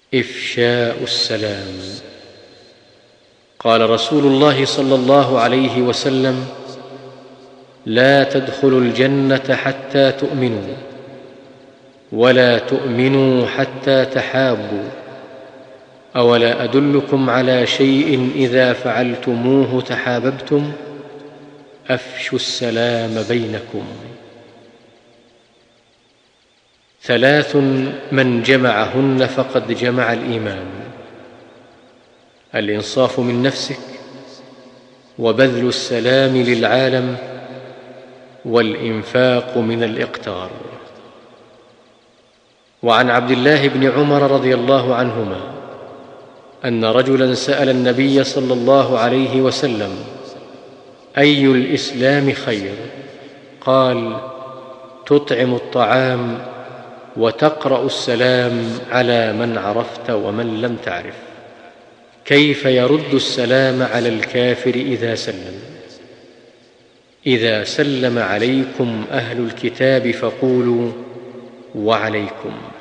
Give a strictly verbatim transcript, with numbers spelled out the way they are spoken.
إفشاء السلام. قال رسول الله صلى الله عليه وسلم: لا تدخلوا الجنة حتى تؤمنوا، ولا تؤمنوا حتى تحابوا، أولا أدلكم على شيء إذا فعلتموه تحاببتم؟ أفشوا السلام بينكم. ثلاث من جمعهن فقد جمع الإيمان: الإنصاف من نفسك، وبذل السلام للعالم، والإنفاق من الإقتار. وعن عبد الله بن عمر رضي الله عنهما أن رجلا سأل النبي صلى الله عليه وسلم: أي الإسلام خير؟ قال: تطعم الطعام وتقرأ السلام على من عرفت ومن لم تعرف. كيف يرد السلام على الكافر إذا سلم؟ إذا سلم عليكم أهل الكتاب فقولوا: وعليكم.